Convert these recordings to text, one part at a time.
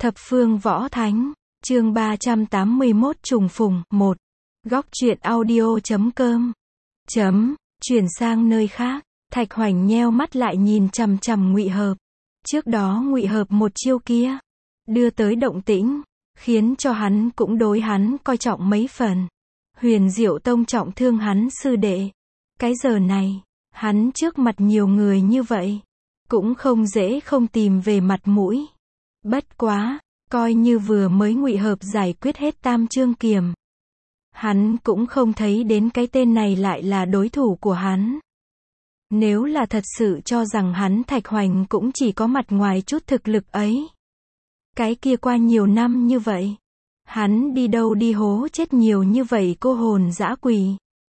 Thập phương võ thánh, chương 381 trùng phùng, 1. Góc truyện audio.com. Chuyển sang nơi khác, Thạch Hoành nheo mắt lại nhìn chằm chằm Ngụy Hợp. Trước đó Ngụy Hợp một chiêu kia, đưa tới động tĩnh, khiến cho hắn cũng đối hắn coi trọng mấy phần. Huyền Diệu Tông trọng thương hắn sư đệ. Cái giờ này, hắn trước mặt nhiều người như vậy, cũng không dễ không tìm về mặt mũi. Bất quá, coi như vừa mới Ngụy Hợp giải quyết hết Tam Chương Kiềm, hắn cũng không thấy đến cái tên này lại là đối thủ của hắn. Nếu là thật sự cho rằng hắn Thạch Hoành cũng chỉ có mặt ngoài chút thực lực ấy, cái kia qua nhiều năm như vậy, hắn đi đâu đi hố chết nhiều như vậy cô hồn dã quỷ.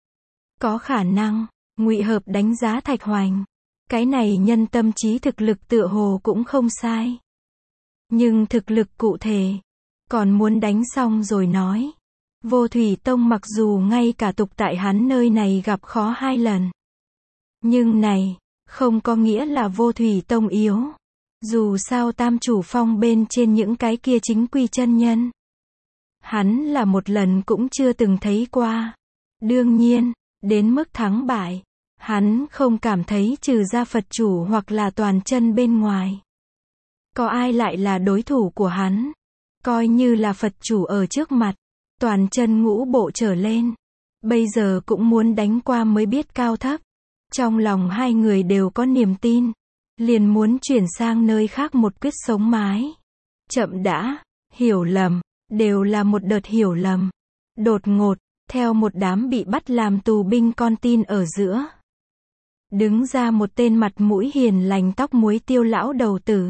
Có khả năng, Ngụy Hợp đánh giá Thạch Hoành, cái này nhân tâm trí thực lực tựa hồ cũng không sai. Nhưng thực lực cụ thể, còn muốn đánh xong rồi nói. Vô Thủy Tông mặc dù ngay cả tục tại hắn nơi này gặp khó 2 lần. Nhưng này, không có nghĩa là Vô Thủy Tông yếu. Dù sao Tam Chủ Phong bên trên những cái kia chính quy chân nhân, hắn là một lần cũng chưa từng thấy qua. Đương nhiên, đến mức thắng bại, hắn không cảm thấy trừ ra Phật chủ hoặc là toàn chân bên ngoài, có ai lại là đối thủ của hắn. Coi như là Phật chủ ở trước mặt, toàn chân ngũ bộ trở lên, bây giờ cũng muốn đánh qua mới biết cao thấp. Trong lòng hai người đều có niềm tin, liền muốn chuyển sang nơi khác một quyết sống mái. Chậm đã, hiểu lầm, đều là một đợt hiểu lầm. Đột ngột, theo một đám bị bắt làm tù binh con tin ở giữa, đứng ra một tên mặt mũi hiền lành tóc muối tiêu lão đầu tử.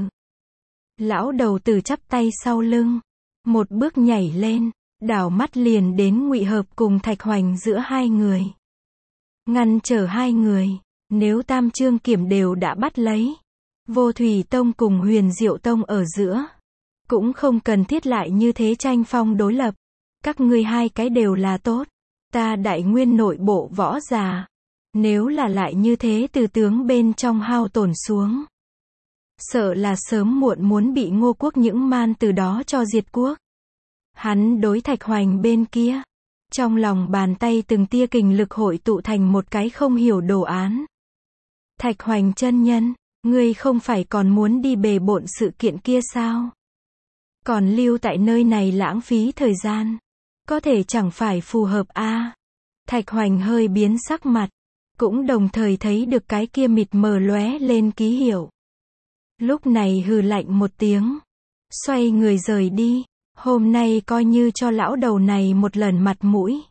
Lão đầu tử chắp tay sau lưng, một bước nhảy lên, đảo mắt liền đến Ngụy Hợp cùng Thạch Hoành giữa hai người. Ngăn trở hai người, nếu Tam Chương Kiểm đều đã bắt lấy, Vô Thủy Tông cùng Huyền Diệu Tông ở giữa, cũng không cần thiết lại như thế tranh phong đối lập. Các ngươi hai cái đều là tốt, ta Đại Nguyên nội bộ võ giả, nếu là lại như thế từ tướng bên trong hao tổn xuống, sợ là sớm muộn muốn bị Ngô quốc những man từ đó cho diệt quốc. Hắn đối Thạch Hoành bên kia, trong lòng bàn tay từng tia kình lực hội tụ thành một cái không hiểu đồ án. Thạch Hoành chân nhân, ngươi không phải còn muốn đi bề bộn sự kiện kia sao? Còn lưu tại nơi này lãng phí thời gian, có thể chẳng phải phù hợp a? Thạch Hoành hơi biến sắc mặt, cũng đồng thời thấy được cái kia mịt mờ lóe lên ký hiệu. Lúc này hừ lạnh một tiếng, xoay người rời đi. Hôm nay coi như cho lão đầu này một lần mặt mũi.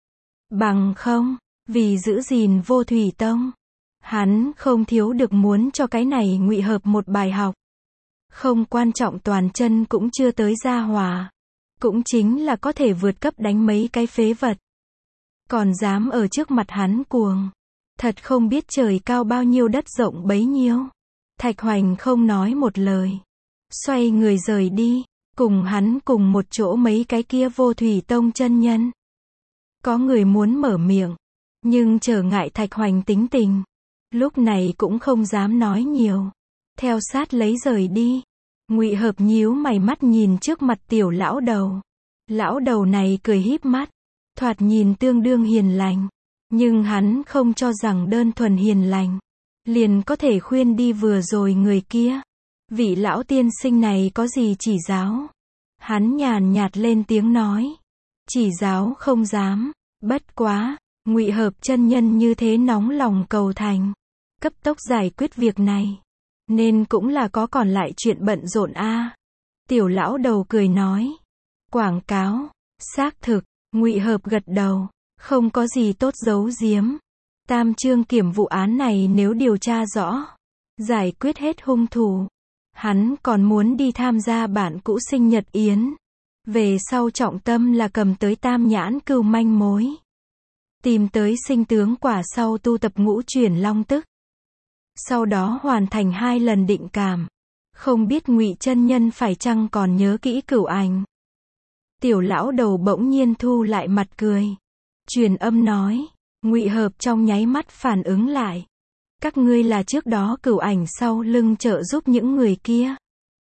Bằng không, vì giữ gìn Vô Thủy Tông, hắn không thiếu được muốn cho cái này Ngụy Hợp một bài học. Không quan trọng toàn chân cũng chưa tới gia hòa, cũng chính là có thể vượt cấp đánh mấy cái phế vật, còn dám ở trước mặt hắn cuồng, thật không biết trời cao bao nhiêu đất rộng bấy nhiêu. Thạch Hoành không nói một lời, xoay người rời đi, cùng hắn cùng một chỗ mấy cái kia Vô Thủy Tông chân nhân. Có người muốn mở miệng, nhưng trở ngại Thạch Hoành tính tình, lúc này cũng không dám nói nhiều, theo sát lấy rời đi. Ngụy Hợp nhíu mày mắt nhìn trước mặt tiểu lão đầu. Lão đầu này cười híp mắt, thoạt nhìn tương đương hiền lành, nhưng hắn không cho rằng đơn thuần hiền lành liền có thể khuyên đi vừa rồi người kia. Vị lão tiên sinh này có gì chỉ giáo? Hắn nhàn nhạt lên tiếng nói. Chỉ giáo không dám, bất quá, Ngụy Hợp chân nhân như thế nóng lòng cầu thành, cấp tốc giải quyết việc này, nên cũng là có còn lại chuyện bận rộn a. Tiểu lão đầu cười nói. Quảng cáo, xác thực. Ngụy Hợp gật đầu, không có gì tốt giấu giếm. Tam Chương Kiểm vụ án này nếu điều tra rõ, giải quyết hết hung thủ, hắn còn muốn đi tham gia bạn cũ sinh nhật yến. Về sau trọng tâm là cầm tới Tam Nhãn Cừu manh mối, tìm tới sinh tướng quả sau tu tập Ngũ Chuyển Long Tức, sau đó hoàn thành 2 lần định cảm. Không biết Ngụy chân nhân phải chăng còn nhớ kỹ Cửu Ảnh? Tiểu lão đầu bỗng nhiên thu lại mặt cười, truyền âm nói. Ngụy Hợp trong nháy mắt phản ứng lại. Các ngươi là trước đó Cửu Ảnh sau lưng trợ giúp những người kia.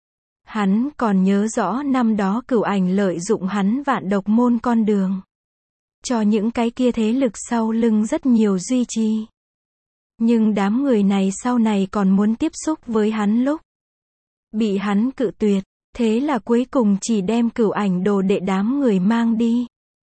Hắn còn nhớ rõ năm đó Cửu Ảnh lợi dụng hắn Vạn Độc môn con đường, cho những cái kia thế lực sau lưng rất nhiều duy trì. Nhưng đám người này sau này còn muốn tiếp xúc với hắn lúc bị hắn cự tuyệt, thế là cuối cùng chỉ đem Cửu Ảnh đồ đệ đám người mang đi.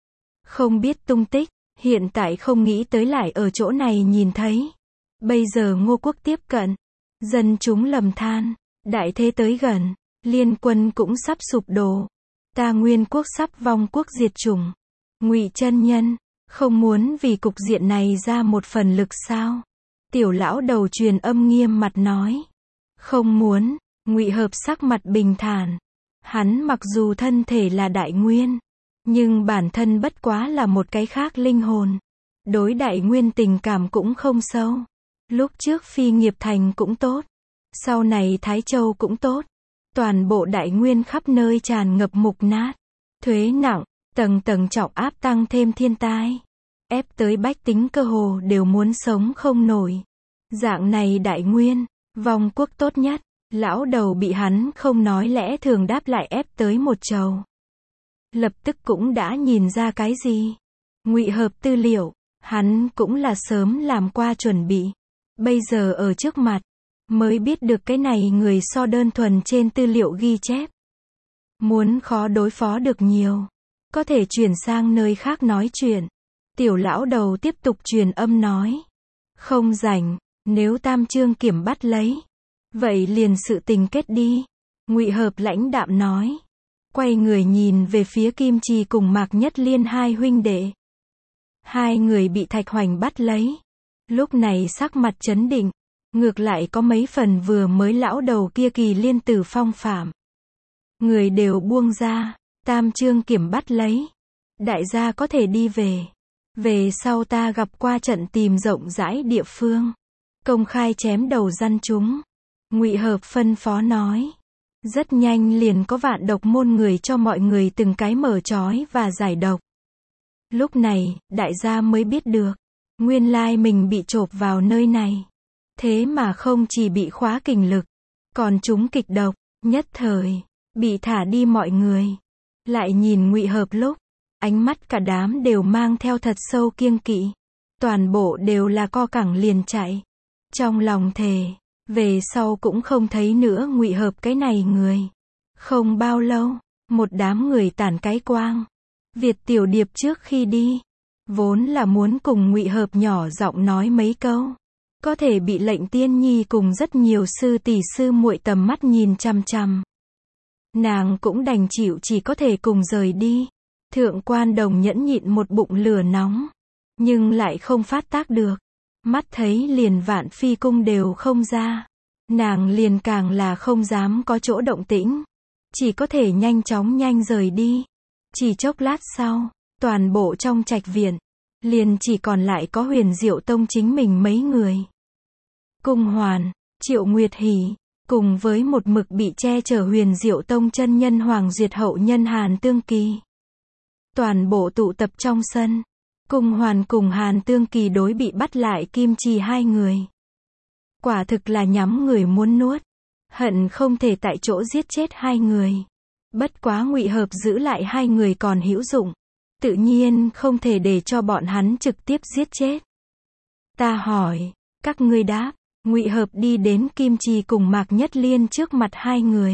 Không biết tung tích, hiện tại không nghĩ tới lại ở chỗ này nhìn thấy. Bây giờ Ngô quốc tiếp cận, dân chúng lầm than, đại thế tới gần, liên quân cũng sắp sụp đổ, ta Nguyên quốc sắp vong quốc diệt chủng. Ngụy chân nhân, không muốn vì cục diện này ra một phần lực sao? Tiểu lão đầu truyền âm nghiêm mặt nói. Không muốn. Ngụy Hợp sắc mặt bình thản. Hắn mặc dù thân thể là đại nguyên, nhưng bản thân bất quá là một cái khác linh hồn. Đối đại nguyên tình cảm cũng không sâu. Lúc trước Phi Nghiệp Thành cũng tốt, sau này Thái Châu cũng tốt. Toàn bộ đại nguyên khắp nơi tràn ngập mục nát, thuế nặng, tầng tầng trọng áp tăng thêm thiên tai, ép tới bách tính cơ hồ đều muốn sống không nổi. Dạng này đại nguyên, vong quốc tốt nhất. Lão đầu bị hắn không nói lẽ thường đáp lại ép tới một chầu. Lập tức cũng đã nhìn ra cái gì. Ngụy Hợp tư liệu, hắn cũng là sớm làm qua chuẩn bị. Bây giờ ở trước mặt, mới biết được cái này người so đơn thuần trên tư liệu ghi chép. Muốn khó đối phó được nhiều, có thể chuyển sang nơi khác nói chuyện. Tiểu lão đầu tiếp tục truyền âm nói. Không rảnh, nếu Tam Trương Kiểm bắt lấy, vậy liền sự tình kết đi. Ngụy Hợp lãnh đạm nói. Quay người nhìn về phía Kim Trì cùng Mạc Nhất Liên hai huynh đệ. Hai người bị Thạch Hoành bắt lấy. Lúc này sắc mặt trấn định, ngược lại có mấy phần vừa mới lão đầu kia Kỳ Liên Tử phong phạm. Người đều buông ra, Tam Trương Kiểm bắt lấy. Đại gia có thể đi về. Về sau ta gặp qua trận tìm rộng rãi địa phương, công khai chém đầu dân chúng. Ngụy Hợp phân phó nói. Rất nhanh liền có Vạn Độc môn người cho mọi người từng cái mở trói và giải độc. Lúc này, đại gia mới biết được, nguyên lai mình bị chộp vào nơi này. Thế mà không chỉ bị khóa kình lực, còn trúng kịch độc, nhất thời, bị thả đi mọi người. Lại nhìn Ngụy Hợp lúc, ánh mắt cả đám đều mang theo thật sâu kiêng kỵ. Toàn bộ đều là co cẳng liền chạy. Trong lòng thề, về sau cũng không thấy nữa Ngụy Hợp cái này người. Không bao lâu, một đám người tản cái quang. Việt Tiểu Điệp trước khi đi, vốn là muốn cùng Ngụy Hợp nhỏ giọng nói mấy câu. Có thể bị Lệnh Tiên Nhi cùng rất nhiều sư tỷ sư muội tầm mắt nhìn chằm chằm. Nàng cũng đành chịu chỉ có thể cùng rời đi. Thượng Quan Đồng nhẫn nhịn một bụng lửa nóng, nhưng lại không phát tác được. Mắt thấy liền Vạn Phi cung đều không ra, nàng liền càng là không dám có chỗ động tĩnh, chỉ có thể nhanh chóng rời đi. Chỉ chốc lát sau, toàn bộ trong trạch viện, liền chỉ còn lại có Huyền Diệu Tông chính mình mấy người. Cung Hoàn, Triệu Nguyệt Hỷ, cùng với một mực bị che chở Huyền Diệu Tông chân nhân Hoàng Duyệt hậu nhân Hàn Tương Kỳ. Toàn bộ tụ tập trong sân. Cung Hoàn cùng Hàn Tương Kỳ đối bị bắt lại Kim Trì hai người. Quả thực là nhắm người muốn nuốt. Hận không thể tại chỗ giết chết hai người. Bất quá Ngụy Hợp giữ lại hai người còn hữu dụng. Tự nhiên không thể để cho bọn hắn trực tiếp giết chết. Ta hỏi, các ngươi đáp. Ngụy Hợp đi đến Kim Trì cùng Mạc Nhất Liên trước mặt hai người.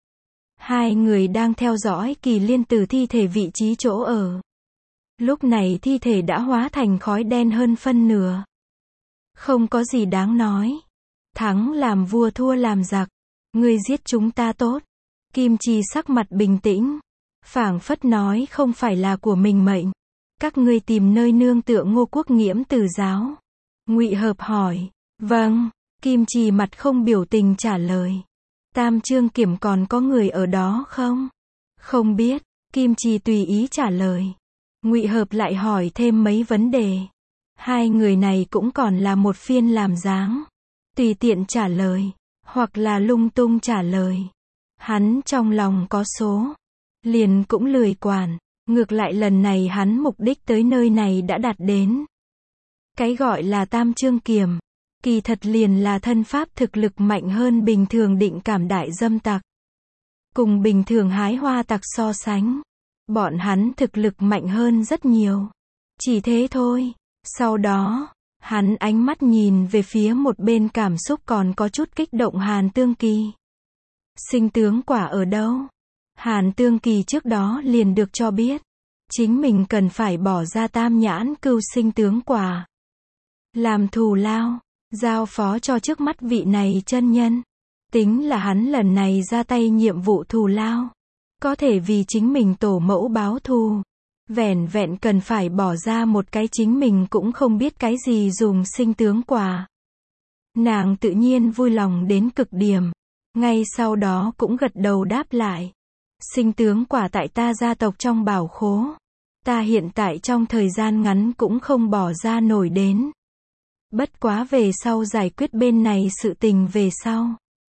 Hai người đang theo dõi Kỳ Liên Tử thi thể vị trí chỗ ở. Lúc này thi thể đã hóa thành khói đen hơn phân nửa. Không có gì đáng nói. Thắng làm vua thua làm giặc. Ngươi giết chúng ta tốt. Kim Trì sắc mặt bình tĩnh, phảng phất nói không phải là của mình mệnh. Các ngươi tìm nơi nương tựa Ngô Quốc Nghiễm Tử giáo. Ngụy Hợp hỏi. Vâng. Kim Trì mặt không biểu tình trả lời. Tam Trương Kiểm còn có người ở đó không? Không biết. Kim Trì tùy ý trả lời. Ngụy Hợp lại hỏi thêm mấy vấn đề. Hai người này cũng còn là một phiên làm dáng. Tùy tiện trả lời, hoặc là lung tung trả lời. Hắn trong lòng có số. Liền cũng lười quản. Ngược lại lần này hắn mục đích tới nơi này đã đạt đến. Cái gọi là Tam Trương Kiểm, kỳ thật liền là thân pháp thực lực mạnh hơn bình thường định cảm đại dâm tặc. Cùng bình thường hái hoa tặc so sánh, bọn hắn thực lực mạnh hơn rất nhiều. Chỉ thế thôi. Sau đó, hắn ánh mắt nhìn về phía một bên cảm xúc còn có chút kích động Hàn Tương Kỳ. Sinh tướng quả ở đâu? Hàn Tương Kỳ trước đó liền được cho biết, chính mình cần phải bỏ ra tam nhãn cưu sinh tướng quả. Làm thù lao, giao phó cho trước mắt vị này chân nhân. Tính là hắn lần này ra tay nhiệm vụ thù lao. Có thể vì chính mình tổ mẫu báo thù. Vẻn vẹn cần phải bỏ ra một cái chính mình cũng không biết cái gì dùng sinh tướng quả. Nàng tự nhiên vui lòng đến cực điểm. Ngay sau đó cũng gật đầu đáp lại. Sinh tướng quả tại ta gia tộc trong bảo khố. Ta hiện tại trong thời gian ngắn cũng không bỏ ra nổi đến. Bất quá về sau giải quyết bên này sự tình về sau.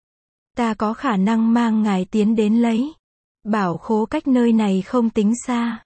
Ta có khả năng mang ngài tiến đến lấy. Bảo khố cách nơi này không tính xa.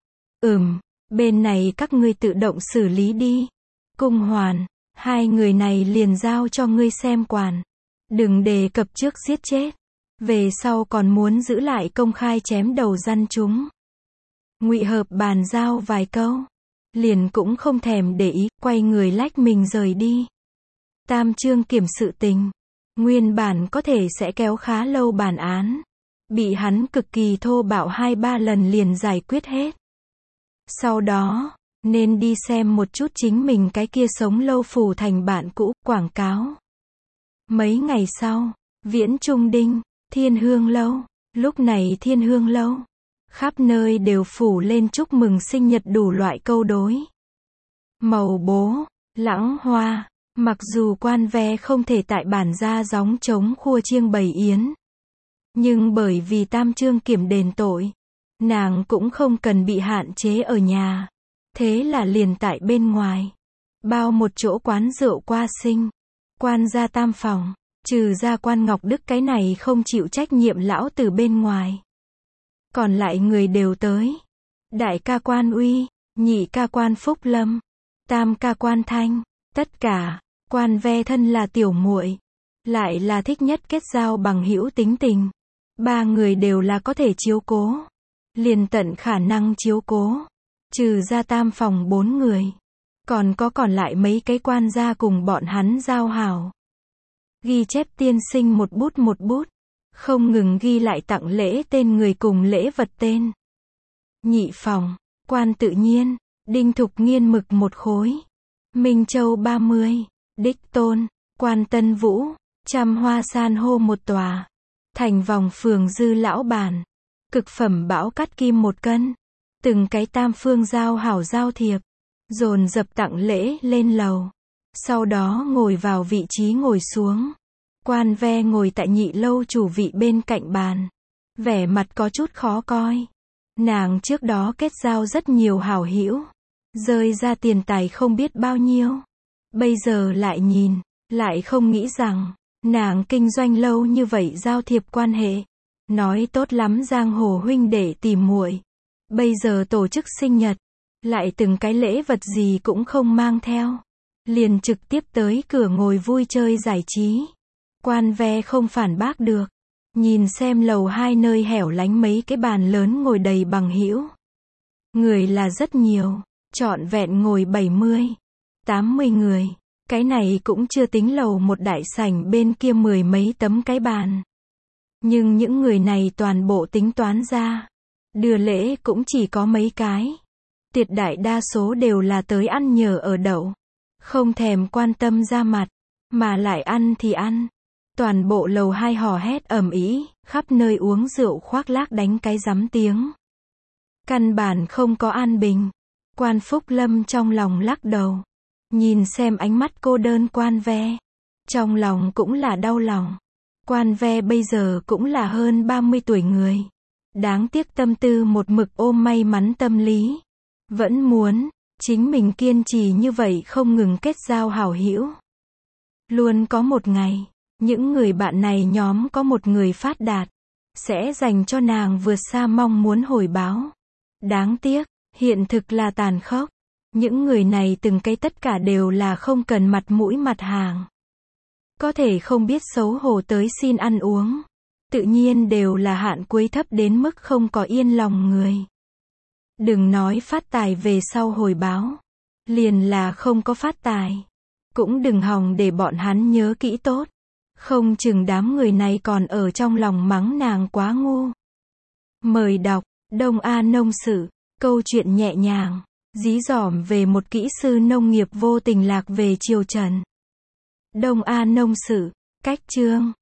Bên này các ngươi tự động xử lý đi. Cung Hoàn, hai người này liền giao cho ngươi xem quản. Đừng đề cập trước giết chết. Về sau còn muốn giữ lại công khai chém đầu răn chúng. Ngụy Hợp bàn giao vài câu. Liền cũng không thèm để ý, quay người lách mình rời đi. Tam chương kiểm sự tình. Nguyên bản có thể sẽ kéo khá lâu bản án. Bị hắn cực kỳ thô bạo 2-3 lần liền giải quyết hết. Sau đó, nên đi xem một chút chính mình cái kia sống lâu phủ thành bạn cũ, quảng cáo. Mấy ngày sau, Viễn Trung Đinh, Thiên Hương Lâu. Lúc này Thiên Hương Lâu, khắp nơi đều phủ lên chúc mừng sinh nhật đủ loại câu đối. Màu bố, lãng hoa, mặc dù quan ve không thể tại bản gia gióng trống khua chiêng bày yến. Nhưng bởi vì tam chương kiểm đền tội, nàng cũng không cần bị hạn chế ở nhà. Thế là liền tại bên ngoài, bao một chỗ quán rượu qua sinh. Quan gia tam phòng, trừ ra quan Ngọc Đức cái này không chịu trách nhiệm lão từ bên ngoài. Còn lại người đều tới. Đại ca Quan Uy, nhị ca Quan Phúc Lâm, tam ca Quan Thanh, tất cả, Quan ve thân là tiểu muội, lại là thích nhất kết giao bằng hữu tính tình. Ba người đều là có thể chiếu cố. Liền tận khả năng chiếu cố. Trừ ra tam phòng 4 người. Còn lại mấy cái quan gia cùng bọn hắn giao hảo. Ghi chép tiên sinh một bút. Không ngừng ghi lại tặng lễ tên người cùng lễ vật tên. Nhị phòng, Quan Tự Nhiên, Đinh Thục Nghiên mực 1 khối. Minh Châu 30, Đích Tôn, Quan Tân Vũ, Trăm Hoa San hô 1 tòa. Thành Vòng Phường Dư Lão Bản. Cực phẩm bão cát kim 1 cân. Từng cái tam phương giao hảo giao thiệp. Dồn dập tặng lễ lên lầu. Sau đó ngồi vào vị trí ngồi xuống. Quan ve ngồi tại nhị lâu chủ vị bên cạnh bàn. Vẻ mặt có chút khó coi. Nàng trước đó kết giao rất nhiều hảo hữu. Rơi ra tiền tài không biết bao nhiêu. Bây giờ lại nhìn, lại không nghĩ rằng, nàng kinh doanh lâu như vậy giao thiệp quan hệ. Nói tốt lắm giang hồ huynh đệ tìm muội. Bây giờ tổ chức sinh nhật. Lại từng cái lễ vật gì cũng không mang theo. Liền trực tiếp tới cửa ngồi vui chơi giải trí. Quan ve không phản bác được. Nhìn xem lầu 2 nơi hẻo lánh mấy cái bàn lớn ngồi đầy bằng hữu. Người là rất nhiều. Trọn vẹn ngồi 70, 80 người. Cái này cũng chưa tính lầu một đại sảnh bên kia 10 mấy tấm cái bàn. Nhưng những người này toàn bộ tính toán ra. Đưa lễ cũng chỉ có mấy cái. Tuyệt đại đa số đều là tới ăn nhờ ở đậu. Không thèm quan tâm ra mặt. Mà lại ăn thì ăn. Toàn bộ lầu 2 hò hét ầm ĩ, khắp nơi uống rượu khoác lác đánh cái rắm tiếng. Căn bản không có an bình. Quan Phúc Lâm trong lòng lắc đầu. Nhìn xem ánh mắt cô đơn Quan ve. Trong lòng cũng là đau lòng. Quan ve bây giờ cũng là hơn 30 tuổi người. Đáng tiếc tâm tư một mực ôm may mắn tâm lý. Vẫn muốn, chính mình kiên trì như vậy không ngừng kết giao hảo hữu. Luôn có một ngày, những người bạn này nhóm có một người phát đạt. Sẽ dành cho nàng vượt xa mong muốn hồi báo. Đáng tiếc, hiện thực là tàn khốc. Những người này từng cái tất cả đều là không cần mặt mũi mặt hàng. Có thể không biết xấu hổ tới xin ăn uống. tự nhiên đều là hạn cuối thấp đến mức không có yên lòng người. Đừng nói phát tài về sau hồi báo, liền là không có phát tài, cũng đừng hòng để bọn hắn nhớ kỹ tốt. Không chừng đám người này còn ở trong lòng mắng nàng quá ngu. Mời đọc, Đông A Nông Sự, câu chuyện nhẹ nhàng, dí dỏm về một kỹ sư nông nghiệp vô tình lạc về triều Trần. Đông A Nông Sự, cách chương.